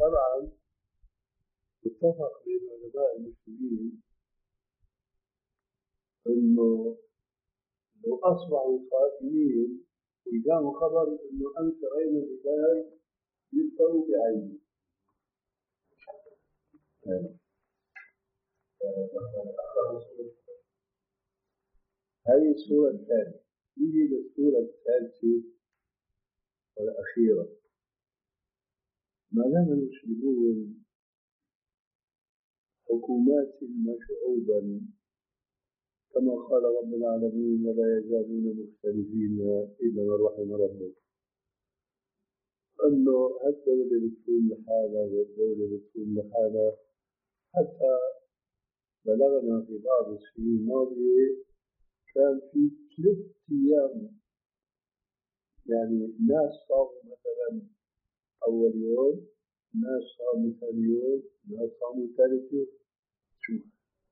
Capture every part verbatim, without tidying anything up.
طبعا اتفق بين علماء المسلمين انه لو اصبحوا صائمين وجاءوا خبر انه امس راينا الهلال يفطروا بعينه. هذه السورة الثانية. نيجي للسورة الثالثة والأخيرة. ما دام المسلمون حكومات وشعوبا كما قال رب العالمين ولا يزالون مختلفين إلا من رحم ربك، أنه هالدولة بتكون لحالها والدولة بتكون لحالها، حتى بلغنا في بعض السنين الماضية كان في ثلاث أيام يعني ناس صاموا مثلا أول يوم، ناس صاموا ثاني يوم، ناس صاموا ثالث يوم. شوف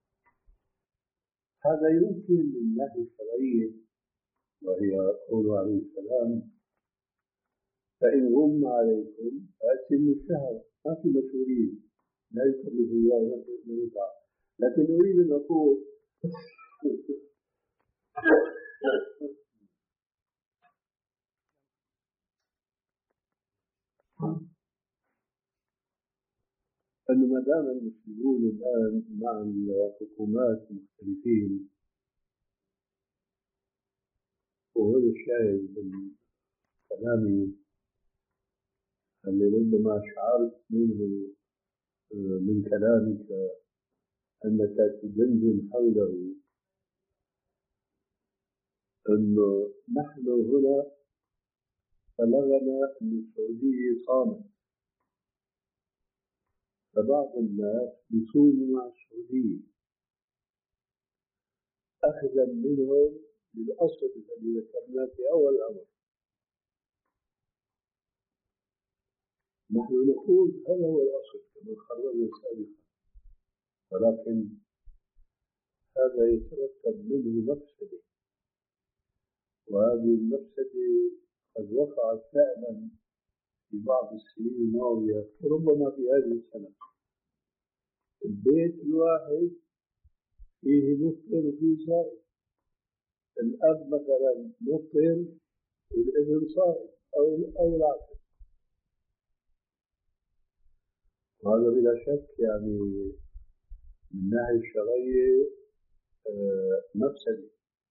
هذا يمكن من الناحية الشرعية، وهي قوله عليه السلام فإن غم عليكم فأتموا الشهر. ما في مسؤولية، لا يكلف الله نفسا إلا وسعها. لكن أريد أن أقول أن ما دام المسلمون الآن مع الحكومات مختلفين، وهذا الشاهد من كلامي اللي ربما شعرت منه من كلامك أنك تزمزم حوله، أنه نحن هنا بلغنا أن السعودية صامت، فبعض الناس يصوموا مع السعودية أخذا منهم للأصل الذي ذكرناه في أول الأمر. نحن نقول هذا هو الأصل كما قررنا سابقا، ولكن هذا يترتب منه مفسدة، وهذه المفسدة قد وقعت فعلا في بعض السنين الماضية وربما في هذه السنة. البيت الواحد فيه مفطر وفيه صائم، الأب مثلا مفطر والابن صائم أو أو العكس. وهذا بلا شك يعني من الناحية الشرعية مفسدة.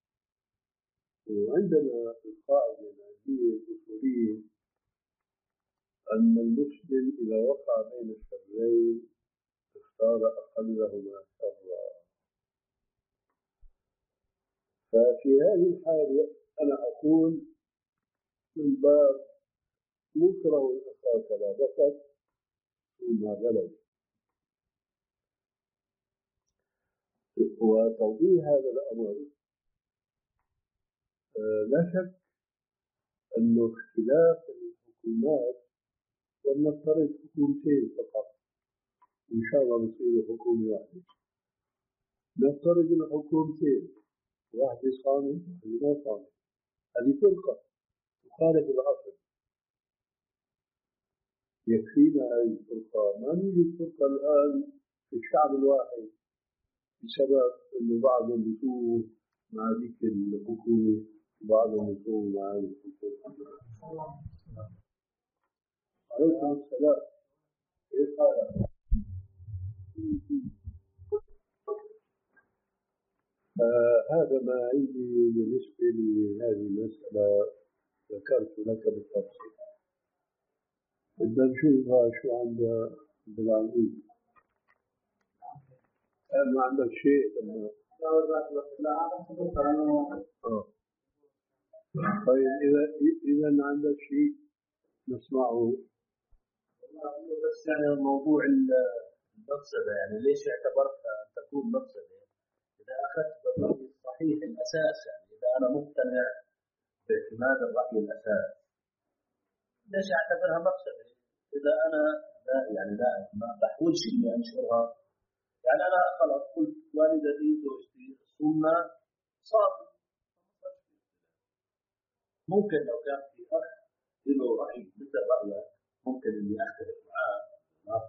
وعندنا القاعدة العلمية الأصولية أن المسلم إذا وقع بين الشرين اختار أقلهما شرا. ففي هذه الحالة أنا أقول من باب مكره الأخاك لا بسط ثم غلب. وتوضيح هذا الأمر لا شك أنه اختلاف الحكومات، ولنفترض حكومتين فقط وإن شاء الله بصيروا حكومة واحدة، نفترض أن حكومتين واحدة صامت وواحدة ما صامت، هذه فرقة تخالف الأصل. يكفينا هذه الفرقة، ما نوجد فرقة الآن في الشعب الواحد بسبب أنه بعضهم يصوم مع ذيك الحكومة وبعضهم يصوم مع هذه الحكومة. عليكم السلام. كيف حالك؟ هذا ما عندي بالنسبة لهذه المسألة، ذكرت لك بالتفصيل. بدنا نشوفها شو عندها بالعمود. ما عندك شيء لما آه. طيب إذا إذا عندك شيء نسمعه. بس يعني موضوع المفسدة، يعني ليش اعتبرتها أن تكون مفسدة؟ إذا أخذت بالرأي الصحيح الأساس، يعني إذا أنا مقتنع باعتماد الرأي الأساس ليش أعتبرها مفسدة؟ إذا أنا لا يعني لا ما بحاولش إني أنشرها، يعني أنا خلاص قلت والدتي زوجتي صمنا صافي. ممكن لو كان في أخ له رأي مثل رأيك ممكن إني أختلف معاه، ما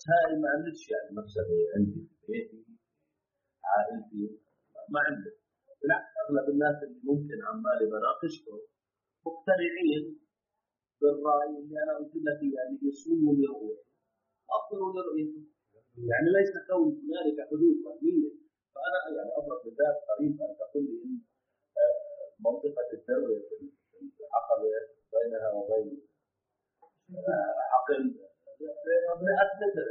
هاي ما عندش يعني مفسدة عندي في بيتي عائلتي ما عندي. بالعكس أغلب الناس اللي ممكن عمالي بناقشهم مقتنعين بالرأي اللي أنا قلت لك يعني يصوموا لرؤيته أفضلوا لرؤيته. يعني ليس كون هنالك حدود وهمية. فأنا يعني أضرب مثال قريب أن تقول لي إن منطقة الدر في العقبة بينها وبين حقل مئة متر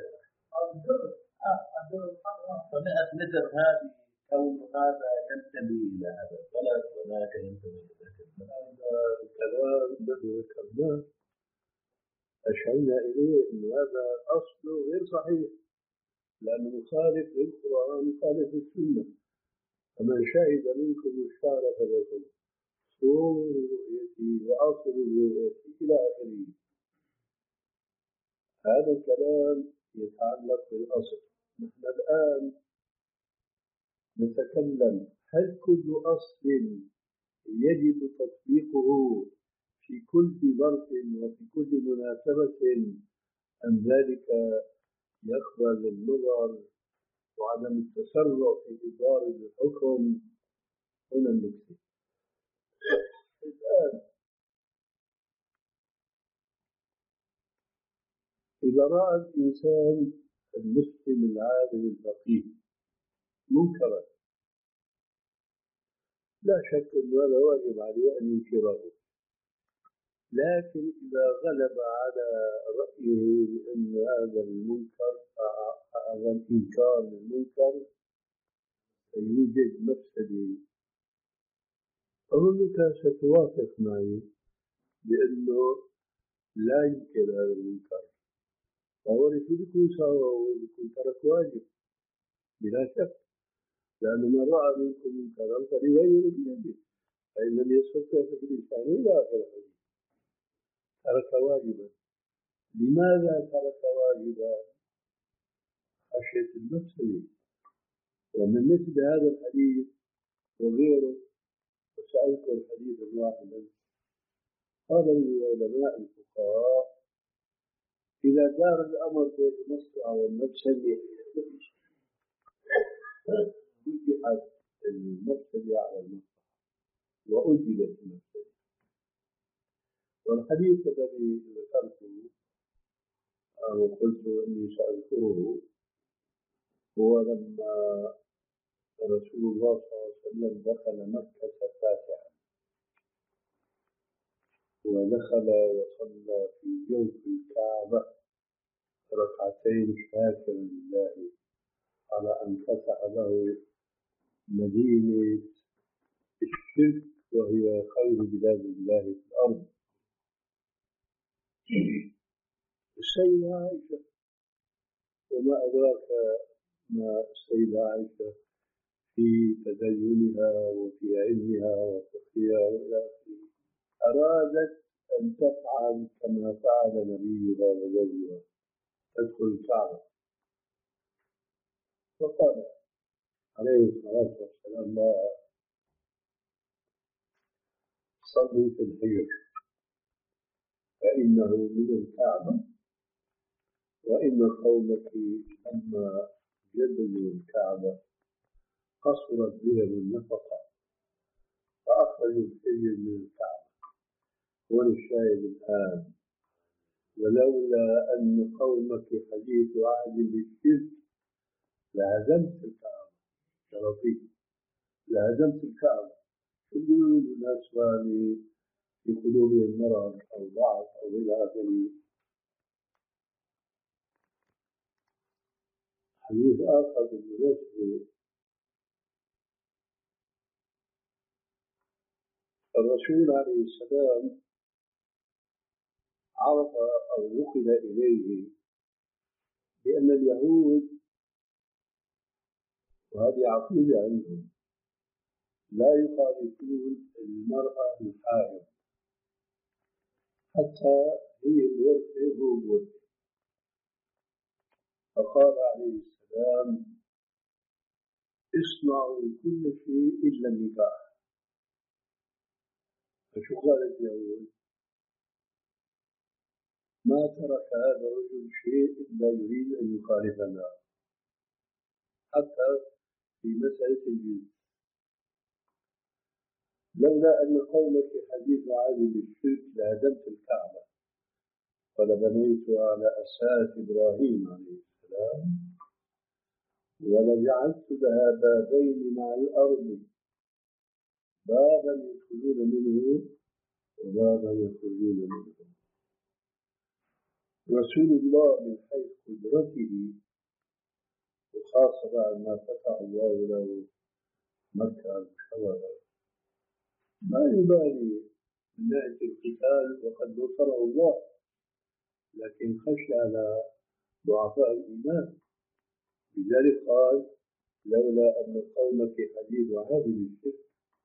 فمئة متر هذه كون هذا ينتمي إلى هذا البلد وذاك ينتمي إلى ذاك البلد. هذا الكلام الذي ذكرناه أشرنا إليه أن هذا أصله غير صحيح، لأنه مخالف للقرآن مخالف للسنة. فمن شهد منكم الشهر فليصم صوموا لرؤيته وأصلوا لرؤيته إلى آخره. هذا الكلام يتعلق بالأصل. نحن الآن نتكلم هل كل أصل يجب تطبيقه في كل ظرف وفي كل مناسبة أم ذلك يقبل النظر وعدم التسرع في إصدار الحكم؟ هنا النكتة. الآن إذا رأى الإنسان المسلم العادل الفقيه منكرا لا شك أن هذا واجب عليه أن ينكره، لكن إذا غلب على رأيه بأن هذا المنكر هذا الإنكار للمنكر يوجد مفسدة، أظنك ستوافق معي بأنه لا ينكر هذا المنكر، فهو بيكون سوا وبيكون ترك واجب بلا شك، لأن من رأى منكم منكرا فليغيره بيده فإن لم يستطع فبلسانه إلى آخر الحديث. ترك واجبا. لماذا ترك واجبا؟ خشية المفسدة. ومن مثل هذا الحديث وغيره وسأذكر حديثا واحدا قال العلماء الفقهاء إذا دار الأمر بين المصلحة والمفسدة رجحت المفسدة على المصلحة وأجلت المفسدة. والحديث الذي ذكرته أو قلت إني سأذكره هو لما رسول الله صلى الله عليه وسلم دخل مكة فاتحا ودخل وصلى في جوف الكعبة ركعتين شاكرا لله على أن فتح له مدينة الشرك وهي خير بلاد الله في الأرض. السيدة عائشة وما أدراك ما السيدة عائشة في تدينها وفي علمها وفقهها وإلى آخره أرادت أن تفعل كما فعل نبيها وزوجها تدخل الكعبة، فقال عليه الصلاة والسلام لا صلي في الحجر فإنه من الكعبة، وإن قومك لما جددوا الكعبة قصرت بهم النفقة فأخرجوا الحجر من الكعبة. وللشاهد الآن ولولا أن قومك حديث عهد بالشرك لهزمت الكعبة شرفي لهزمت الكعبة. شو بيقولوا الناس في قلوبهم مرض أو ضعف أو إلى آخره. حديث آخر بالمناسبة الرسول عليه السلام عرف أو نقل إليه بأن اليهود وهذه عقيدة عندهم لا يخالفون المرأة الحائض حتى هي الورثة هو الورثة. فقال عليه السلام اصنعوا كل شيء إلا النكاح. فشو قالت اليهود؟ ما ترك هذا الرجل شيء إلا يريد أن يخالفنا حتى في مسألة الجنس. لولا أن قومك حديث عهد بالشرك لهدمت الكعبة ولبنيتها على أساس إبراهيم عليه السلام ولجعلت لها بابين مع الأرض، بابا يدخلون منه وبابا يخرجون منه. رسول الله من حيث قدرته وخاصة بعد ما فتح الله له مكة المشرفة ما يبالي من ناحية القتال وقد نصره الله، لكن خشي على ضعفاء الإيمان. لذلك قال لولا أن قومك حديث عهد بالشرك،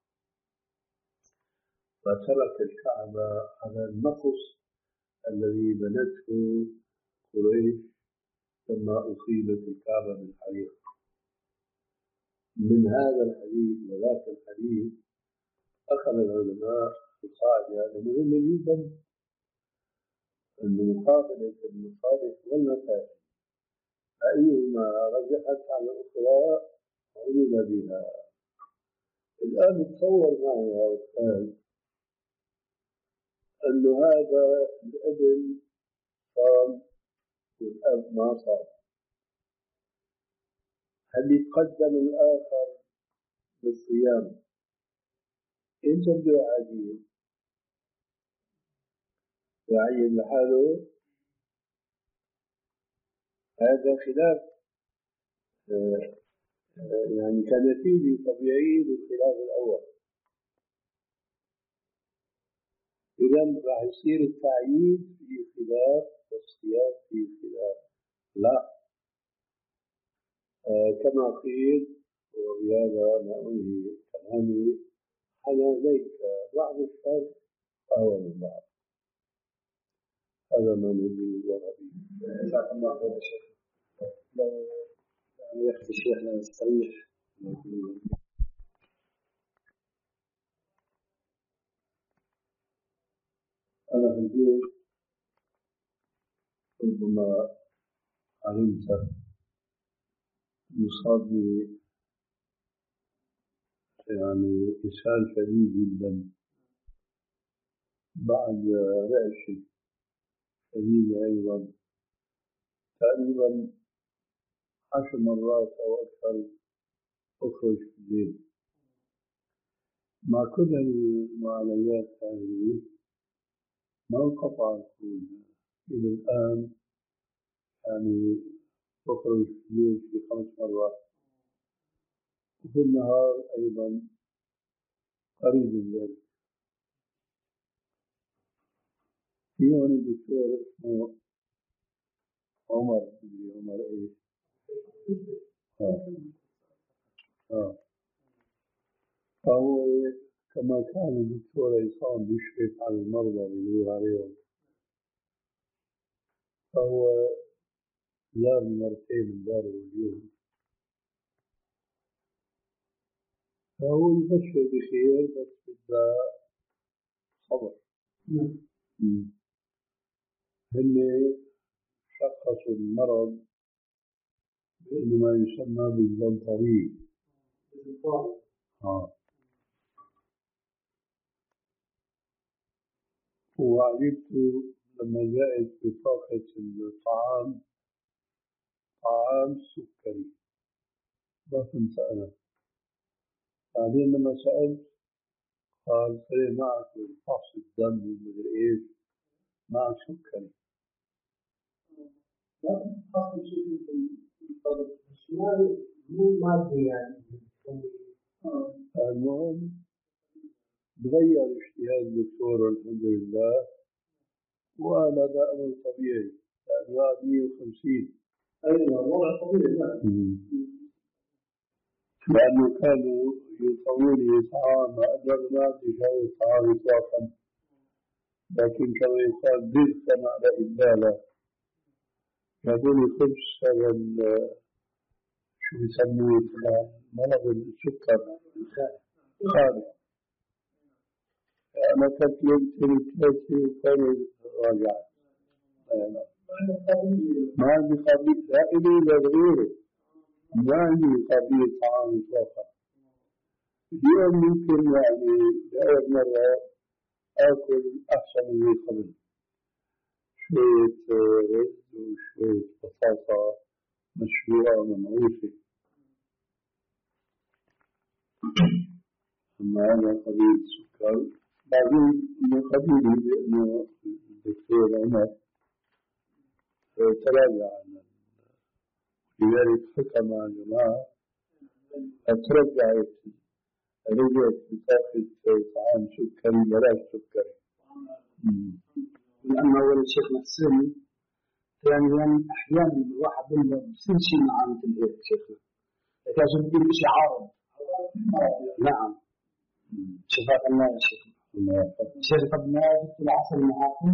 فترك الكعبة على النقص الذي بنته قريش لما أصيبت الكعبة بالحريق. من هذا الحديث وذاك الحديث أخذ العلماء القاعدة هذا مهم جدا، أن مقابلة المصالح والمفاسد أيهما رجحت على الأخرى عمل بها. الآن تصور معي يا أستاذ أن هذا الابن صام والأب ما صام، هل يتقدم الآخر بالصيام؟ إنت بده يعين يعين لحاله؟ هذا خلاف آه آه يعني كنتيجة طبيعية للخلاف الأول. إذا راح يصير التعيين في خلاف والصيام في خلاف. لا آه كما قيل، وبهذا أنا أنهي كلامي، حنانيك بعض الشر فهو من بعض. هذا ما نريد الوهابي. جزاكم الله خير يا شيخ. لو يعني يكفي شيخنا نستريح. أنا في البيت ربما علمت يصاب لي يعني إسهال شديد جدا بعد رعشة شديدة أيضا، تقريبا عشر مرات أو أكثر أخرج في الليل. مع كل المعالجات هذه ما انقطع الخروج إلى الآن، يعني أخرج في الليل في خمس مرات، وفي النهار أيضا قريب من ذلك. في هون دكتور اسمه عمر، عمر إيه؟ آه. آه. فهو كما كان الدكتور عصام بيشرف على المرضى بيدور عليهم، فهو زار مرتين امبارح واليوم، فهو يبشر بخير بس بدها صبر. هن شخصوا المرض بأنه ما يسمى بالزنطري. آه. وعجبت لما جاءت بطاقة الطعام طعام سكري، ما كنت أنا. بعدين لما سألت قال خلي معك فحص الدم ومدري إيش، معك سكري. لا أصل شيء في الطرق الشمال مو مادي يعني. المهم تغير اجتهاد الدكتور والحمد لله، وأنا هذا أمر طبيعي لأنه مئة وخمسين. أيوة والله طبيعي. لأنه كانوا يطولوا طعام أقدر ما أدري شو الطعام إطلاقا، لكن كما يقال بيض على إبالة. جابوا لي خبز هذا شو بيسموه مرض السكر خالي. أنا كنت يوم ثلاثة وكانوا راجعت ما عندي قابلية سائلي لغيره، ما عندي قابلية طعام إطلاقا. اليوم ممكن يعني لأول مرة آكل أحسن من قبل، شوية رز وشوية بطاطا مشوية ومنعوشة. أما أنا قبيل السكر بعدين من قبيلي بأنه الدكتور عمر تراجع عنه، لذلك حكى مع الجماعة ترجعت رجعت بتاخذ طعام سكري بلاش سكري. لأن أول الشيخ محسن ثانيا أحيانا الواحد منه بصير شيء معاه مثل هيك شيخنا، لازم يكون شيء عارض. نعم شفاك الله يا شيخ. شيخ قد ما جبت العسل معاكم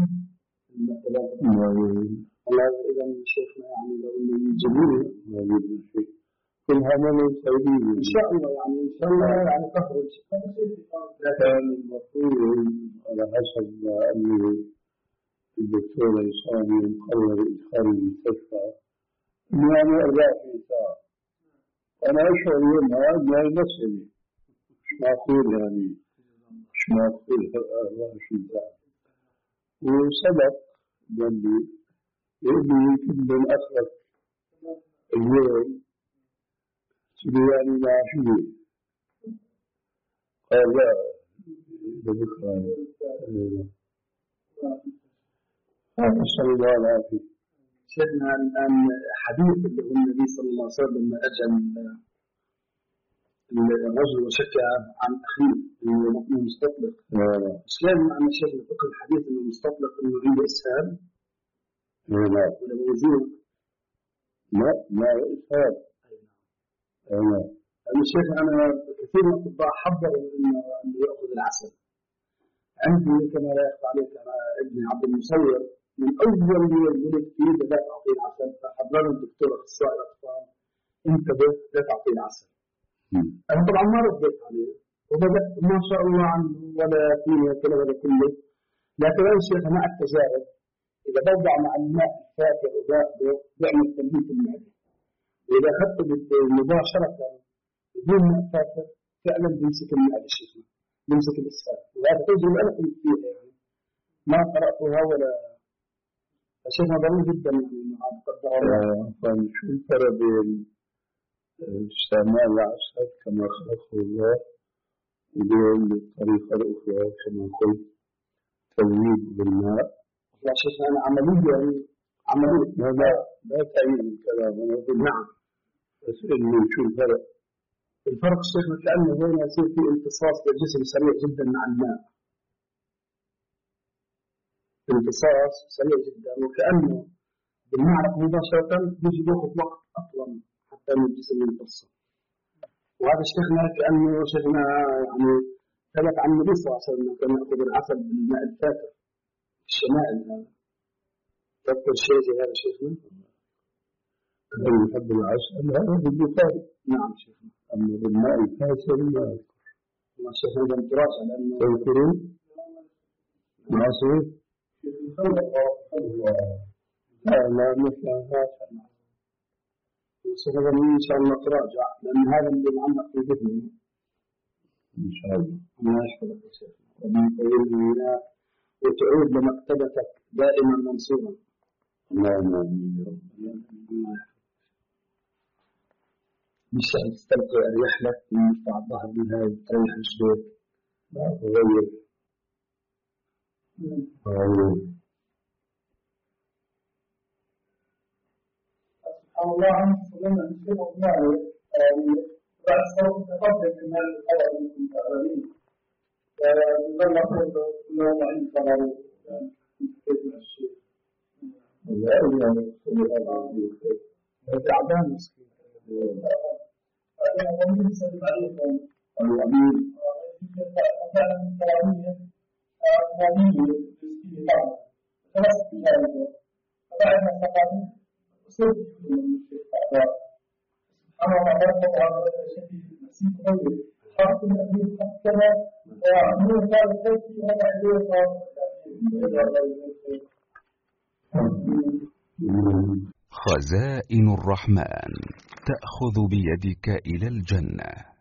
والله إذا شيخنا يعني لو إنه جميل ما يجوز شيء كلها من الصيدين إن شاء الله، يعني إن شاء الله يعني تخرج. كان المفروض على حسب ما قال لي الدكتور عصامي مقرر إدخال المستشفى إنه أنا أرجع في ساعة، أنا أشعر يومها أنها مسألة مش معقول، يعني مش معقول أربعة وعشرين ساعة. وصدق قال لي يقول يمكن من أخرك اليوم يعني مع شيء، قال لا بكرة. نسأل الله العافية. شيخنا الآن حديث اللي هو النبي صلى الله عليه وسلم لما أجى الرجل وشكى عن أخيه إنه مستطلق، مش لازم أن شيخنا فقه الحديث إنه مستطلق إنه عنده إسهال لا ولا موجود؟ لا لا إسهال. أنا أنا شيخ أنا كثير من الأطباء حذروا إنه إنه يأخذ العسل. عندي كما لا يخفى عليك أنا ابني عبد المصور من أول يوم ولد فيه بدأت أعطيه العسل، فحذرني الدكتور أخصائي الأطفال انتبه لا تعطيه العسل. أنا طبعا ما رديت عليه وبدأت ما شاء الله عنه ولا فيه كذا ولا كله، لكن أنا شيخ مع التجارب إذا بوضع مع الماء الفاتر وباخده بيعمل تنبيت المعدة، وإذا أخذته مباشرة بدون ماء فاتر فعلا بيمسك المعدة شيخنا، بيمسك الإسهال، وهذا تجربة أنا كنت فيها يعني ما قرأتها ولا شيخنا ضروري جدا يعني مع قدر الله. شو الفرق بين استعمال العسل كما خلقه الله وبين الطريقة الأخرى كما قلت تزويد بالماء؟ يا شيخنا أنا عملية يعني عملية لا لا لا تعيين الكلام، أنا أقول نعم بس إنه شو الفرق؟ الفرق شيخنا كأنه هنا يصير في امتصاص للجسم سريع جدا مع الماء، امتصاص سريع جدا وكأنه بالمعرق مباشرة بيجي بياخذ وقت أطول حتى أن الجسم يمتص. وهذا شيخنا كأنه شيخنا يعني ثبت عن النبي صلى الله عليه وسلم كان يأخذ العسل بالماء الفاتر الشمائل. هذا تذكر شيء زي هذا شيخنا؟ اللي يحب العسل هذا بالبخاري. نعم شيخنا. أما بالماء الفاتر لا أذكر. ما شيخنا إذا متراجع لأنه تذكرون؟ ناصر؟ لا لا مش هذا. وسبب إن شاء الله تراجع لأن هذا اللي معلق في ذهني. إن شاء الله. الله يحفظك يا شيخ. ربنا يطول لنا وتعود لمكتبتك دائما منصورا. اللهم آمين يا رب. الله يحفظك. مش تستلقي أريح لك ويرفع الظهر من هاي تريح الجدود. لا تغير. آمين. الله عنه سلمنا نشوف معه بعد صوت تقدم من هذا الخبر من الأغلبين فبظل أخذ كلهم عند قرار كيف الشيء لا يعني سبحان الله تعبان مسكين أنا أمين سلم عليكم الأمين مثلا الكرامية أمامية مسكين طبعا ثلاث تجارب فبعد ما استقامت صرت من الشيخ بعد أنا بعد طبعا شكل نسيت غير حرف الأمين كما وعمل قال الخير وهذا حديث خزائن الرحمن تأخذ بيدك إلى الجنة.